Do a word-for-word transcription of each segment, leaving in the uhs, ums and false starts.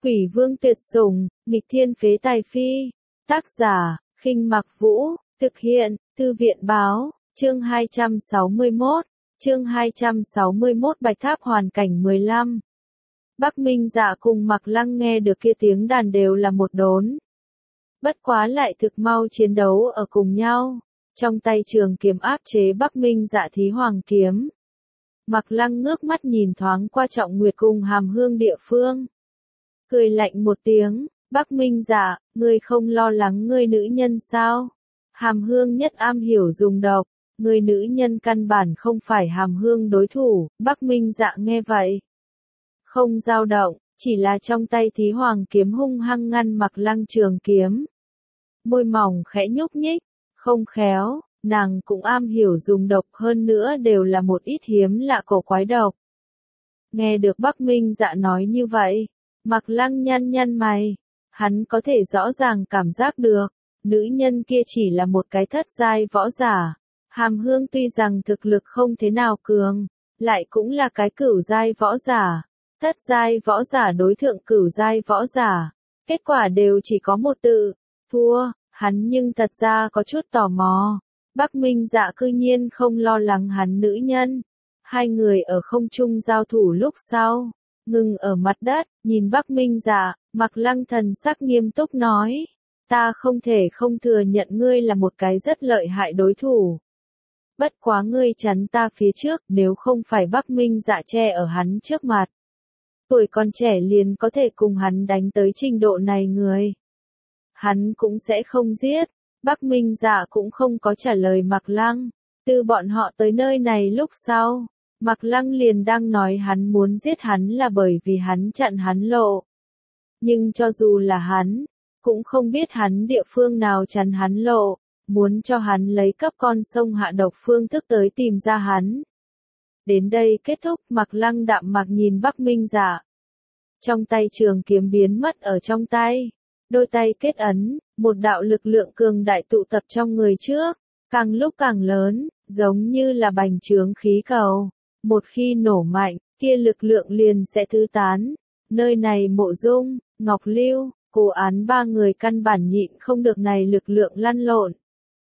Quỷ vương tuyệt sủng, nghịch thiên phế tài phi. Tác giả, Khinh Mặc Vũ, thực hiện, Thư viện báo, chương hai trăm sáu mươi mốt, chương hai trăm sáu mươi mốt Bạch Tháp hoàn cảnh mười lăm. Bắc Minh Dạ cùng Mạc Lăng nghe được kia tiếng đàn đều là một đốn. Bất quá lại thực mau chiến đấu ở cùng nhau, trong tay trường kiếm áp chế Bắc Minh Dạ thí hoàng kiếm. Mạc Lăng ngước mắt nhìn thoáng qua Trọng Nguyệt cùng Hàm Hương địa phương. Cười lạnh một tiếng, Bắc Minh Dạ, ngươi không lo lắng ngươi nữ nhân sao? Hàm Hương nhất am hiểu dùng độc, ngươi nữ nhân căn bản không phải Hàm Hương đối thủ. Bắc Minh Dạ nghe vậy, không dao động, chỉ là trong tay thí hoàng kiếm hung hăng ngăn Mạc Lăng trường kiếm. Môi mỏng khẽ nhúc nhích, không khéo, nàng cũng am hiểu dùng độc, hơn nữa đều là một ít hiếm lạ cổ quái độc. Nghe được Bắc Minh Dạ nói như vậy, Mạc Lăng nhăn nhăn mày, hắn có thể rõ ràng cảm giác được, nữ nhân kia chỉ là một cái thất giai võ giả. Hàm Hương tuy rằng thực lực không thế nào cường, lại cũng là cái cửu giai võ giả. Thất giai võ giả đối thượng cửu giai võ giả, kết quả đều chỉ có một tự, thua. Hắn nhưng thật ra có chút tò mò, Bắc Minh Dạ cư nhiên không lo lắng hắn nữ nhân. Hai người ở không trung giao thủ lúc sau, ngừng ở mặt đất, nhìn Bắc Minh Dạ, Mạc Lăng thần sắc nghiêm túc nói, ta không thể không thừa nhận ngươi là một cái rất lợi hại đối thủ. Bất quá ngươi chắn ta phía trước, nếu không phải Bắc Minh Dạ che ở hắn trước mặt. Tuổi còn trẻ liền có thể cùng hắn đánh tới trình độ này người. Hắn cũng sẽ không giết. Bắc Minh Dạ cũng không có trả lời Mạc Lăng. Từ bọn họ tới nơi này lúc sau, Mạc Lăng liền đang nói hắn muốn giết hắn là bởi vì hắn chặn hắn lộ. Nhưng cho dù là hắn, cũng không biết hắn địa phương nào chắn hắn lộ, muốn cho hắn lấy cấp con sông hạ độc phương thức tới tìm ra hắn. Đến đây kết thúc, Mạc Lăng đạm mạc nhìn Bắc Minh Dạ. Trong tay trường kiếm biến mất ở trong tay. Đôi tay kết ấn, một đạo lực lượng cường đại tụ tập trong người trước, càng lúc càng lớn, giống như là bành trướng khí cầu. Một khi nổ mạnh, kia lực lượng liền sẽ tứ tán. Nơi này Mộ Dung, Ngọc Lưu, Cố Án ba người căn bản nhịn không được này lực lượng lăn lộn.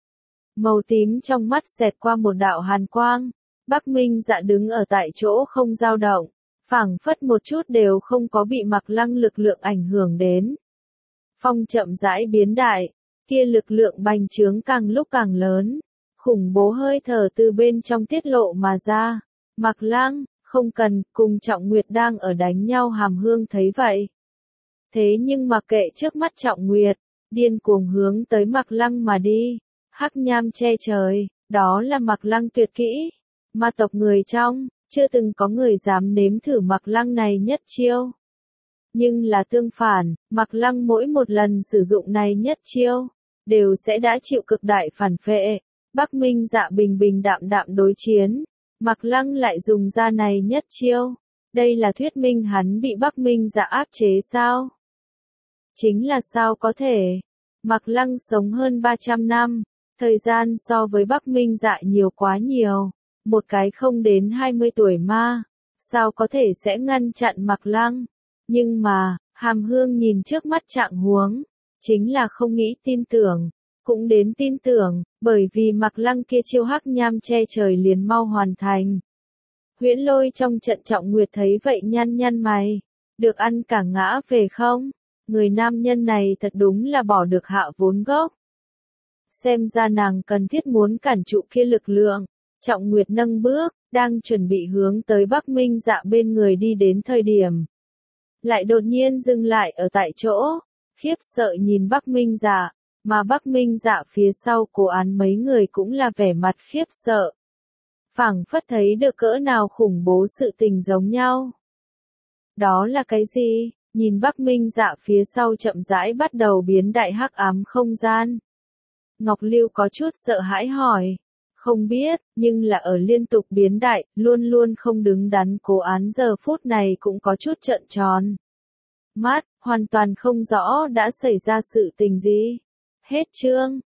Màu tím trong mắt xẹt qua một đạo hàn quang. Bắc Minh Dạ đứng ở tại chỗ không dao động, phảng phất một chút đều không có bị Mạc Lăng lực lượng ảnh hưởng đến. Phong chậm rãi biến đại, kia lực lượng bành trướng càng lúc càng lớn, khủng bố hơi thở từ bên trong tiết lộ mà ra. Mạc Lăng, không cần, cùng Trọng Nguyệt đang ở đánh nhau. Hàm Hương thấy vậy. Thế nhưng mặc kệ trước mắt Trọng Nguyệt, điên cuồng hướng tới Mạc Lăng mà đi. Hắc nham che trời, đó là Mạc Lăng tuyệt kỹ. Ma tộc người trong, chưa từng có người dám nếm thử Mạc Lăng này nhất chiêu. Nhưng là tương phản, Mạc Lăng mỗi một lần sử dụng này nhất chiêu, đều sẽ đã chịu cực đại phản phệ. Bắc Minh Dạ bình bình đạm đạm đối chiến, Mạc Lăng lại dùng ra này nhất chiêu. Đây là thuyết minh hắn bị Bắc Minh Dạ áp chế sao? Chính là sao có thể? Mạc Lăng sống hơn ba trăm năm, thời gian so với Bắc Minh Dạ nhiều quá nhiều. Một cái không đến hai mươi tuổi ma, sao có thể sẽ ngăn chặn Mạc Lăng? Nhưng mà, Hàm Hương nhìn trước mắt trạng huống, chính là không nghĩ tin tưởng, cũng đến tin tưởng, bởi vì Mạc Lăng kia chiêu hắc nham che trời liền mau hoàn thành. Huyễn Lôi trong trận Trọng Nguyệt thấy vậy nhăn nhăn mày, được ăn cả ngã về không? Người nam nhân này thật đúng là bỏ được hạ vốn gốc. Xem ra nàng cần thiết muốn cản trụ kia lực lượng. Trọng Nguyệt nâng bước, đang chuẩn bị hướng tới Bắc Minh Dạ bên người đi đến thời điểm. Lại đột nhiên dừng lại ở tại chỗ, khiếp sợ nhìn Bắc Minh Dạ, mà Bắc Minh Dạ phía sau Cố Án mấy người cũng là vẻ mặt khiếp sợ. Phảng phất thấy được cỡ nào khủng bố sự tình giống nhau. Đó là cái gì? Nhìn Bắc Minh Dạ phía sau chậm rãi bắt đầu biến đại hắc ám không gian. Ngọc Lưu có chút sợ hãi hỏi. Không biết, nhưng là ở liên tục biến đại, luôn luôn không đứng đắn Cố Án giờ phút này cũng có chút trợn tròn mắt, hoàn toàn không rõ đã xảy ra sự tình gì. Hết chương.